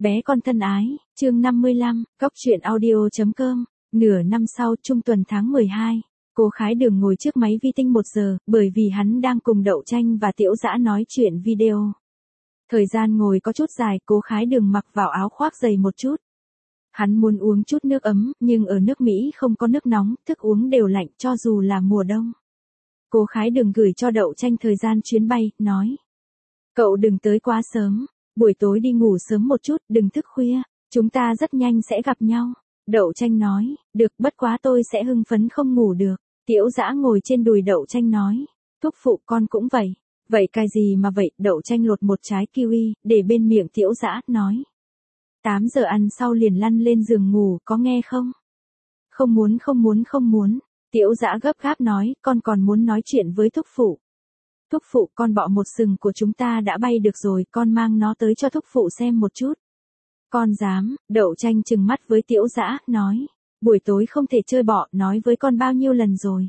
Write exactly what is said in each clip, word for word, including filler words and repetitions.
Bé con thân ái, chương năm mươi lăm, cóc truyện audio.com, nửa năm sau trung tuần tháng mười hai, cô Khái Đường ngồi trước máy vi tính một giờ, bởi vì hắn đang cùng Đậu Tranh và Tiểu Dã nói chuyện video. Thời gian ngồi có chút dài, cô Khái Đường mặc vào áo khoác dày một chút. Hắn muốn uống chút nước ấm, nhưng ở nước Mỹ không có nước nóng, thức uống đều lạnh cho dù là mùa đông. Cô Khái Đường gửi cho Đậu Tranh thời gian chuyến bay, nói. Cậu đừng tới quá sớm, buổi tối đi ngủ sớm một chút, đừng thức khuya, chúng ta rất nhanh sẽ gặp nhau. Đậu Tranh nói, được, bất quá tôi sẽ hưng phấn không ngủ được. Tiểu Dã ngồi trên đùi Đậu Tranh nói, thúc phụ con cũng vậy. Vậy cái gì mà vậy? Đậu Tranh lột một trái kiwi, để bên miệng Tiểu Dã, nói. tám giờ ăn sau liền lăn lên giường ngủ, có nghe không? Không muốn không muốn không muốn. Tiểu Dã gấp gáp nói, con còn muốn nói chuyện với thúc phụ. Thúc phụ, con bọ một sừng của chúng ta đã bay được rồi, con mang nó tới cho thúc phụ xem một chút. Con dám? Đậu Tranh trừng mắt với Tiểu Dã, nói. Buổi tối không thể chơi bọ, nói với con bao nhiêu lần rồi.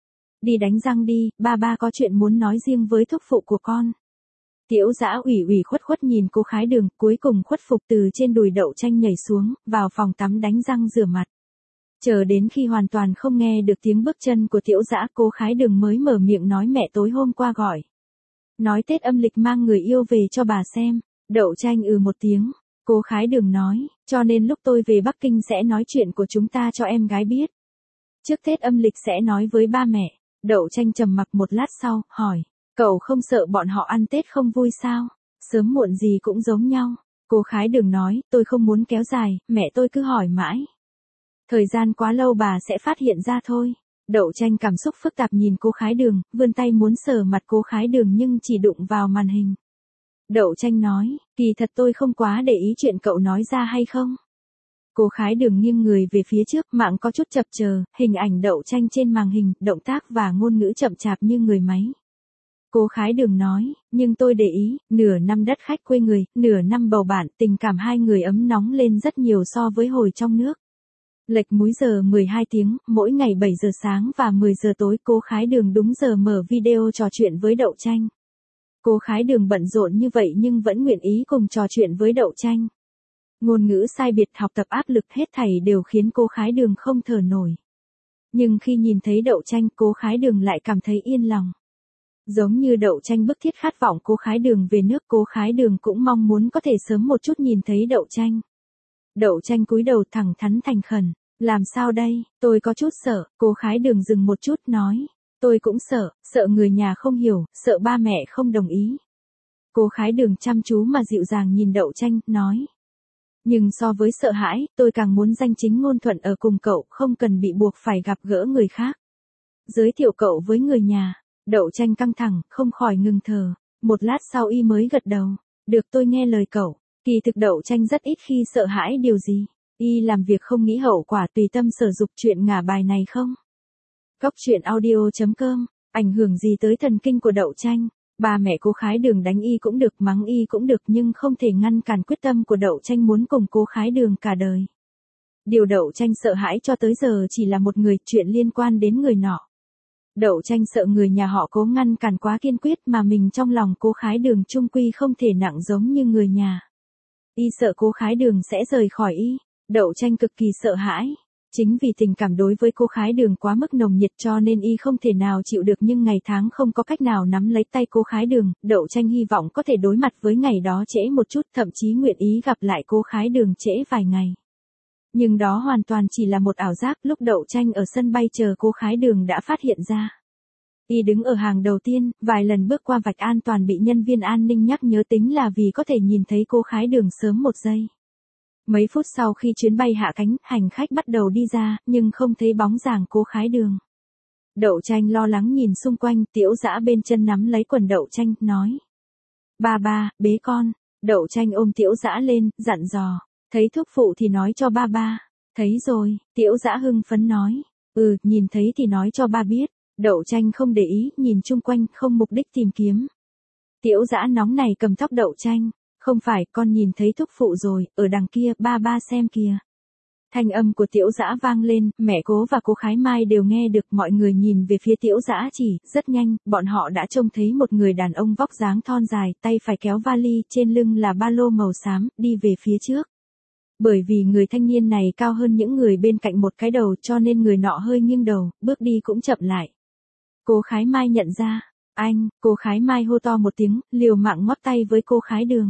Đi đánh răng đi, ba ba có chuyện muốn nói riêng với thúc phụ của con. Tiểu Dã ủy ủy khuất khuất nhìn cô Khái Đường, cuối cùng khuất phục từ trên đùi Đậu Tranh nhảy xuống, vào phòng tắm đánh răng rửa mặt. Chờ đến khi hoàn toàn không nghe được tiếng bước chân của Tiểu Dã, cô Khái Đường mới mở miệng nói mẹ tối hôm qua gọi. Nói Tết âm lịch mang người yêu về cho bà xem. Đậu Tranh ừ một tiếng. Cô Khái Đường nói, cho nên lúc tôi về Bắc Kinh sẽ nói chuyện của chúng ta cho em gái biết. Trước Tết âm lịch sẽ nói với ba mẹ. Đậu Tranh trầm mặc một lát sau, hỏi. Cậu không sợ bọn họ ăn Tết không vui sao? Sớm muộn gì cũng giống nhau. Cô Khái Đường nói, tôi không muốn kéo dài, mẹ tôi cứ hỏi mãi. Thời gian quá lâu bà sẽ phát hiện ra thôi. Đậu Tranh cảm xúc phức tạp nhìn cô Khái Đường, vươn tay muốn sờ mặt cô Khái Đường nhưng chỉ đụng vào màn hình. Đậu Tranh nói, kỳ thật tôi không quá để ý chuyện cậu nói ra hay không. Cô Khái Đường nghiêng người về phía trước, mạng có chút chập chờn, hình ảnh Đậu Tranh trên màn hình, động tác và ngôn ngữ chậm chạp như người máy. Cô Khái Đường nói, nhưng tôi để ý, nửa năm đất khách quê người, nửa năm bầu bạn, tình cảm hai người ấm nóng lên rất nhiều so với hồi trong nước. Lệch múi giờ mười hai tiếng, mỗi ngày bảy giờ sáng và mười giờ tối cô Khái Đường đúng giờ mở video trò chuyện với Đậu Tranh. Cô Khái Đường bận rộn như vậy nhưng vẫn nguyện ý cùng trò chuyện với Đậu Tranh. Ngôn ngữ sai biệt, học tập áp lực, hết thảy đều khiến cô Khái Đường không thở nổi. Nhưng khi nhìn thấy Đậu Tranh, cô Khái Đường lại cảm thấy yên lòng. Giống như Đậu Tranh bức thiết khát vọng cô Khái Đường về nước, cô Khái Đường cũng mong muốn có thể sớm một chút nhìn thấy Đậu Tranh. Đậu Tranh cúi đầu thẳng thắn thành khẩn, làm sao đây, tôi có chút sợ. Cô Khái Đường dừng một chút, nói, tôi cũng sợ, sợ người nhà không hiểu, sợ ba mẹ không đồng ý. Cô Khái Đường chăm chú mà dịu dàng nhìn Đậu Tranh, nói. Nhưng so với sợ hãi, tôi càng muốn danh chính ngôn thuận ở cùng cậu, không cần bị buộc phải gặp gỡ người khác. Giới thiệu cậu với người nhà. Đậu Tranh căng thẳng, không khỏi ngừng thở. Một lát sau y mới gật đầu. Được, tôi nghe lời cậu. Kỳ thực Đậu Tranh rất ít khi sợ hãi điều gì. Y làm việc không nghĩ hậu quả, tùy tâm sở dục. Chuyện ngả bài này không? Cóc truyện audio.com, ảnh hưởng gì tới thần kinh của Đậu Tranh? Ba mẹ cô Khái Đường đánh y cũng được, mắng y cũng được, nhưng không thể ngăn cản quyết tâm của Đậu Tranh muốn cùng cô Khái Đường cả đời. Điều Đậu Tranh sợ hãi cho tới giờ chỉ là một người, chuyện liên quan đến người nọ. Đậu Tranh sợ người nhà họ cố ngăn cản quá kiên quyết mà mình trong lòng cô Khái Đường chung quy không thể nặng giống như người nhà. Y sợ cô Khái Đường sẽ rời khỏi y. Đậu Tranh cực kỳ sợ hãi. Chính vì tình cảm đối với cô Khái Đường quá mức nồng nhiệt cho nên y không thể nào chịu được, nhưng ngày tháng không có cách nào nắm lấy tay cô Khái Đường. Đậu Tranh hy vọng có thể đối mặt với ngày đó trễ một chút, thậm chí nguyện ý gặp lại cô Khái Đường trễ vài ngày. Nhưng đó hoàn toàn chỉ là một ảo giác. Lúc Đậu Tranh ở sân bay chờ cô Khái Đường đã phát hiện ra. Y đứng ở hàng đầu tiên, vài lần bước qua vạch an toàn bị nhân viên an ninh nhắc nhớ, tính là vì có thể nhìn thấy cô Khái Đường sớm một giây. Mấy phút sau khi chuyến bay hạ cánh, hành khách bắt đầu đi ra, nhưng không thấy bóng dáng cô Khái Đường. Đậu Tranh lo lắng nhìn xung quanh, Tiểu Dã bên chân nắm lấy quần Đậu Tranh, nói. Ba ba, bế con. Đậu Tranh ôm Tiểu Dã lên, dặn dò. Thấy thúc phụ thì nói cho ba ba. Thấy rồi, Tiểu Dã hưng phấn nói. Ừ, nhìn thấy thì nói cho ba biết. Đậu Tranh không để ý, nhìn chung quanh, không mục đích tìm kiếm. Tiểu Dã nóng này cầm tóc Đậu Tranh. Không phải, con nhìn thấy thúc phụ rồi, ở đằng kia, ba ba xem kìa. Thanh âm của Tiễu Dã vang lên, mẹ Cố và cô Khái Mai đều nghe được, mọi người nhìn về phía Tiễu Dã chỉ, rất nhanh, bọn họ đã trông thấy một người đàn ông vóc dáng thon dài, tay phải kéo vali, trên lưng là ba lô màu xám, đi về phía trước. Bởi vì người thanh niên này cao hơn những người bên cạnh một cái đầu cho nên người nọ hơi nghiêng đầu, bước đi cũng chậm lại. Cô Khái Mai nhận ra, anh, cô Khái Mai hô to một tiếng, liều mạng ngoắc tay với cô Khái Đường.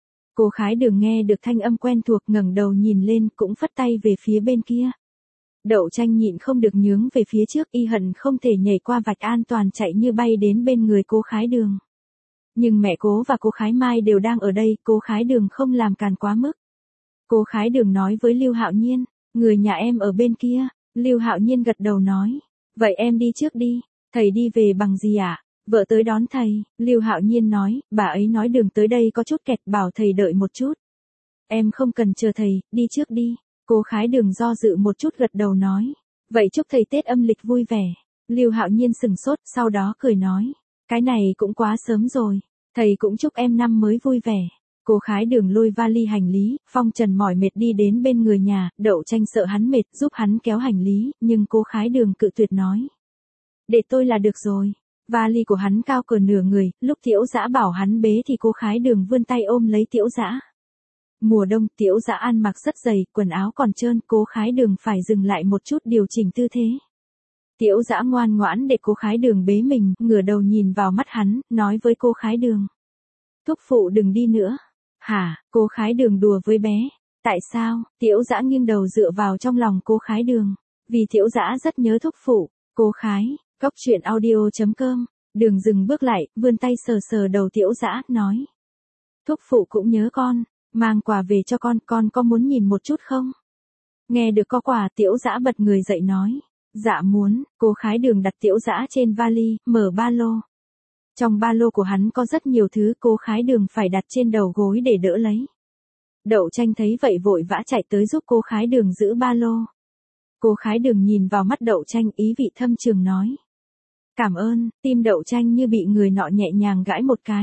Cô Khái Đường nghe được thanh âm quen thuộc ngẩng đầu nhìn lên cũng phất tay về phía bên kia. Đậu Tranh nhịn không được nhướng về phía trước, y hận không thể nhảy qua vạch an toàn chạy như bay đến bên người cô Khái Đường. Nhưng mẹ Cố và cô Khái Mai đều đang ở đây, cô Khái Đường không làm càn quá mức. Cô Khái Đường nói với Lưu Hạo Nhiên, người nhà em ở bên kia. Lưu Hạo Nhiên gật đầu nói, vậy em đi trước đi, thầy đi về bằng gì ạ? À? Vợ tới đón thầy. Lưu Hạo Nhiên nói, bà ấy nói đường tới đây có chút kẹt, bảo thầy đợi một chút. Em không cần chờ thầy, đi trước đi. Cô Khái Đường do dự một chút gật đầu nói, vậy chúc thầy Tết âm lịch vui vẻ. Lưu Hạo Nhiên sừng sốt, sau đó cười nói, cái này cũng quá sớm rồi, thầy cũng chúc em năm mới vui vẻ. Cô Khái Đường lôi vali hành lý, Phong Trần mỏi mệt đi đến bên người nhà, Đậu Tranh sợ hắn mệt giúp hắn kéo hành lý, nhưng cô Khái Đường cự tuyệt nói, để tôi là được rồi. Vali của hắn cao cỡ nửa người, lúc Tiễu Dã bảo hắn bế thì cô Khái Đường vươn tay ôm lấy Tiễu Dã. Mùa đông, Tiễu Dã ăn mặc rất dày, quần áo còn trơn, cô Khái Đường phải dừng lại một chút điều chỉnh tư thế. Tiễu Dã ngoan ngoãn để cô Khái Đường bế mình, ngửa đầu nhìn vào mắt hắn, nói với cô Khái Đường, thúc phụ đừng đi nữa. Hả? Cô Khái Đường đùa với bé. Tại sao? Tiễu Dã nghiêng đầu dựa vào trong lòng cô Khái Đường. Vì Tiễu Dã rất nhớ thúc phụ. Cô Khái, Cốc Truyện Audio chấm com. Đường dừng bước lại, vươn tay sờ sờ đầu Tiễu Dã, nói, thúc phụ cũng nhớ con, mang quà về cho con, con có muốn nhìn một chút không? Nghe được có quà, Tiễu Dã bật người dậy nói, dạ muốn. Cô Khái Đường đặt Tiễu Dã trên vali, mở ba lô. Trong ba lô của hắn có rất nhiều thứ, cô Khái Đường phải đặt trên đầu gối để đỡ lấy. Đậu Tranh thấy vậy vội vã chạy tới giúp cô Khái Đường giữ ba lô. Cô Khái Đường nhìn vào mắt Đậu Tranh, ý vị thâm trường nói, cảm ơn. Tim Đậu Tranh như bị người nọ nhẹ nhàng gãi một cái.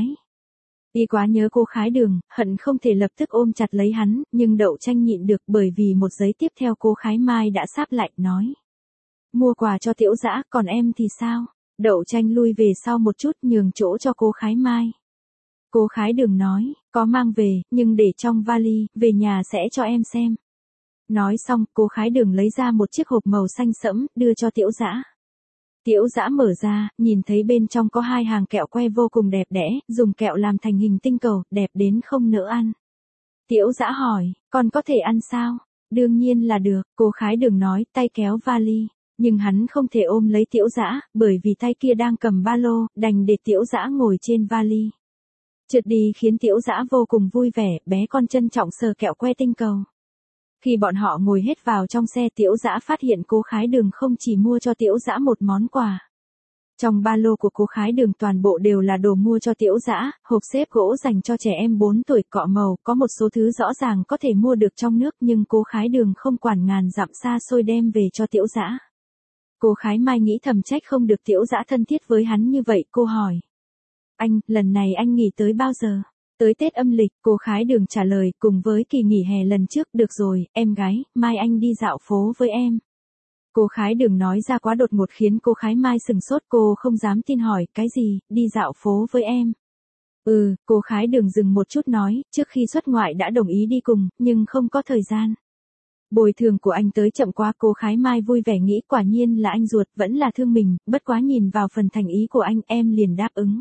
Y quá nhớ cô Khái Đường, hận không thể lập tức ôm chặt lấy hắn, nhưng Đậu Tranh nhịn được bởi vì một giây tiếp theo cô Khái Mai đã sáp lại, nói, mua quà cho Tiễu Dã, còn em thì sao? Đậu Tranh lui về sau một chút, nhường chỗ cho cô Khái Mai. Cô Khái Đường nói, có mang về, nhưng để trong vali, về nhà sẽ cho em xem. Nói xong, cô Khái Đường lấy ra một chiếc hộp màu xanh sẫm, đưa cho Tiễu Dã. Tiễu Dã mở ra, nhìn thấy bên trong có hai hàng kẹo que vô cùng đẹp đẽ, dùng kẹo làm thành hình tinh cầu, đẹp đến không nỡ ăn. Tiễu Dã hỏi, con có thể ăn sao? Đương nhiên là được, cô Khái Đường nói, tay kéo vali. Nhưng hắn không thể ôm lấy Tiễu Dã, bởi vì tay kia đang cầm ba lô, đành để Tiễu Dã ngồi trên vali. Trượt đi khiến Tiễu Dã vô cùng vui vẻ, bé con trân trọng sờ kẹo que tinh cầu. Khi bọn họ ngồi hết vào trong xe, Tiễu Dã phát hiện cô Khái Đường không chỉ mua cho Tiễu Dã một món quà. Trong ba lô của cô Khái Đường toàn bộ đều là đồ mua cho Tiễu Dã, hộp xếp gỗ dành cho trẻ em bốn tuổi, cọ màu, có một số thứ rõ ràng có thể mua được trong nước nhưng cô Khái Đường không quản ngàn dặm xa xôi đem về cho Tiễu Dã. Cô Khái Mai nghĩ thầm trách không được Tiễu Dã thân thiết với hắn như vậy, cô hỏi, anh, lần này anh nghỉ tới bao giờ? Tới Tết âm lịch. Cô Khái Đường trả lời, cùng với kỳ nghỉ hè lần trước. Được rồi, em gái, mai anh đi dạo phố với em. Cô Khái Đường nói ra quá đột ngột khiến cô Khái Mai sừng sốt, cô không dám tin hỏi, cái gì, đi dạo phố với em? Ừ, cô Khái Đường dừng một chút nói, trước khi xuất ngoại đã đồng ý đi cùng, nhưng không có thời gian. Bồi thường của anh tới chậm quá. Cô Khái Mai vui vẻ nghĩ, quả nhiên là anh ruột, vẫn là thương mình, bất quá nhìn vào phần thành ý của anh, em liền đáp ứng.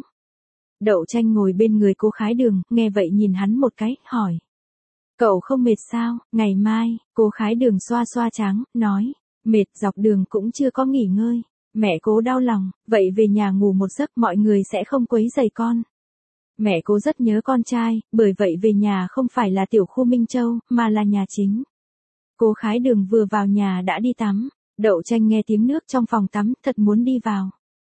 Đậu Tranh ngồi bên người cô Khái Đường, nghe vậy nhìn hắn một cái, hỏi, cậu không mệt sao? Ngày mai. Cô Khái Đường xoa xoa trán, nói, mệt, dọc đường cũng chưa có nghỉ ngơi. Mẹ Cố đau lòng, vậy về nhà ngủ một giấc, mọi người sẽ không quấy rầy con. Mẹ Cố rất nhớ con trai, bởi vậy về nhà không phải là tiểu khu Minh Châu, mà là nhà chính. Cô Khái Đường vừa vào nhà đã đi tắm. Đậu Tranh nghe tiếng nước trong phòng tắm, thật muốn đi vào.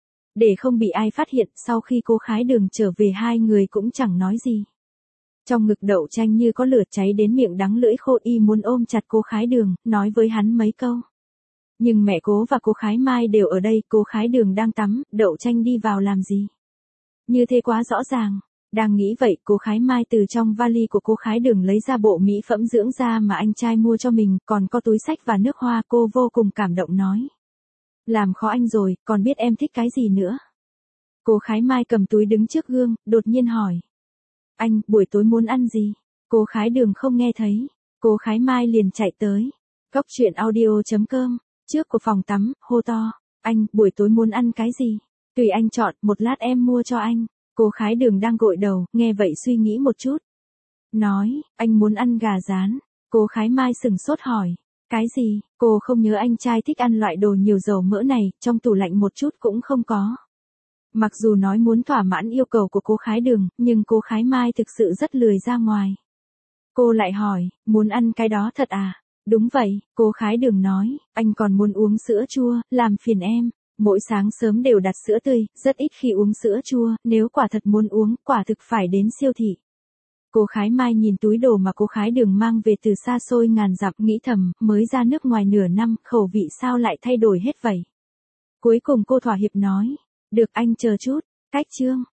Để không bị ai phát hiện, sau khi cô Khái Đường trở về hai người cũng chẳng nói gì. Trong ngực Đậu Tranh như có lửa cháy đến miệng đắng lưỡi khô, y muốn ôm chặt cô Khái Đường, nói với hắn mấy câu. Nhưng mẹ Cố và cô Khái Mai đều ở đây, cô Khái Đường đang tắm, Đậu Tranh đi vào làm gì? Như thế quá rõ ràng. Đang nghĩ vậy, cô Khái Mai từ trong vali của cô Khái Đường lấy ra bộ mỹ phẩm dưỡng da mà anh trai mua cho mình, còn có túi xách và nước hoa. Cô vô cùng cảm động nói. Làm khó anh rồi, còn biết em thích cái gì nữa. Cô Khái Mai cầm túi đứng trước gương, đột nhiên hỏi. Anh, buổi tối muốn ăn gì? Cô Khái Đường không nghe thấy. Cô Khái Mai liền chạy tới. Cốc truyện audio chấm com, trước của phòng tắm, hô to. Anh, buổi tối muốn ăn cái gì? Tùy anh chọn, một lát em mua cho anh. Cô Khái Đường đang gội đầu, nghe vậy suy nghĩ một chút. Nói, anh muốn ăn gà rán. Cô Khái Mai sừng sốt hỏi. Cái gì? Cô không nhớ anh trai thích ăn loại đồ nhiều dầu mỡ này, trong tủ lạnh một chút cũng không có. Mặc dù nói muốn thỏa mãn yêu cầu của cô Khái Đường, nhưng cô Khái Mai thực sự rất lười ra ngoài. Cô lại hỏi, muốn ăn cái đó thật à? Đúng vậy, cô Khái Đường nói, anh còn muốn uống sữa chua, làm phiền em. Mỗi sáng sớm đều đặt sữa tươi, rất ít khi uống sữa chua, nếu quả thật muốn uống, quả thực phải đến siêu thị. Cô Khái Mai nhìn túi đồ mà cô Khái Đường mang về từ xa xôi ngàn dặm, nghĩ thầm, mới ra nước ngoài nửa năm, khẩu vị sao lại thay đổi hết vậy? Cuối cùng cô thỏa hiệp nói, được anh chờ chút, cách chương.